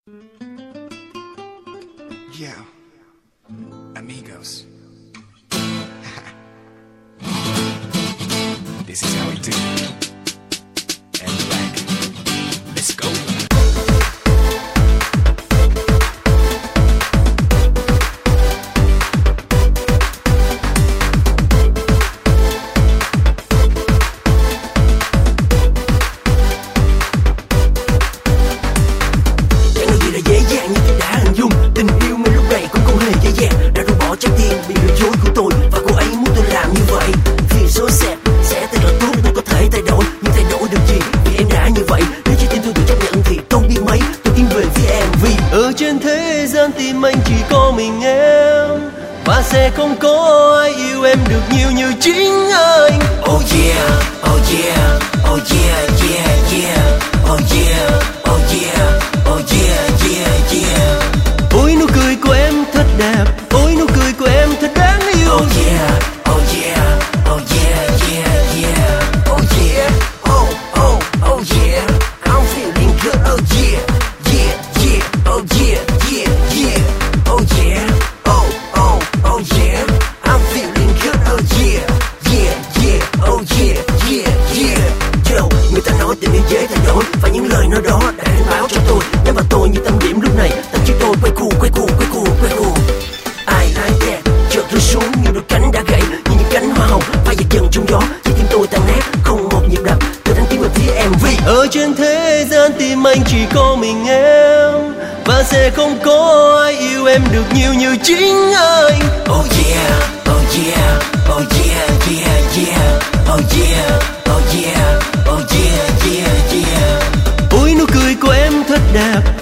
Yeah, amigos. This is how we do. And black. Let's go. Tình yêu mình lúc này cũng không hề dễ dàng. Đã rũ bỏ trái tim vì người dối của tôi, và cô ấy muốn tôi làm như vậy. Vì số sẽ thật là tốt, tôi có thể thay đổi, nhưng thay đổi được gì vì em đã như vậy. Nếu trái tim tôi được chấp nhận thì tôi biết mấy, tôi tiến về phía em. Vì ở trên thế gian tim anh chỉ có mình em, và sẽ không có ai yêu em được nhiều như chính anh. Oh yeah, oh yeah, oh yeah, yeah, yeah. Oh yeah, oh yeah, oh yeah, yeah, yeah. Ôi nụ cười của em thật đẹp, ôi nụ cười của em thật đáng yêu. Oh yeah, oh yeah, oh yeah, yeah, yeah. Oh yeah, oh, oh, oh yeah. I'm feeling good, oh yeah, yeah, yeah. Oh yeah, yeah, yeah. Oh yeah, oh, oh, oh yeah. I'm feeling good, oh yeah, yeah, yeah. Oh yeah, yeah, yeah. Yo, người ta nói tình yêu dễ thay đổi, và những lời nói đó đã cảnh báo cho tôi. Nhắm vào tôi như tâm điểm lúc này, tâm trí tôi quay cuồng, quay cuồng, quay cuồng, quay cuồng. I like that, chợt rơi xuống như đôi cánh đã gãy, như những cánh hoa hồng phai dạt dần trong gió. Trái tim tôi tan nát, không một nhịp đập, tôi đang tiến về phía em. Vì ở trên thế gian tim anh chỉ có mình em, và sẽ không có ai yêu em được nhiều như chính anh. Oh yeah, oh yeah, oh yeah, yeah, yeah. Oh yeah, oh yeah, oh yeah, yeah, yeah. Ôi nụ cười của em thật đẹp,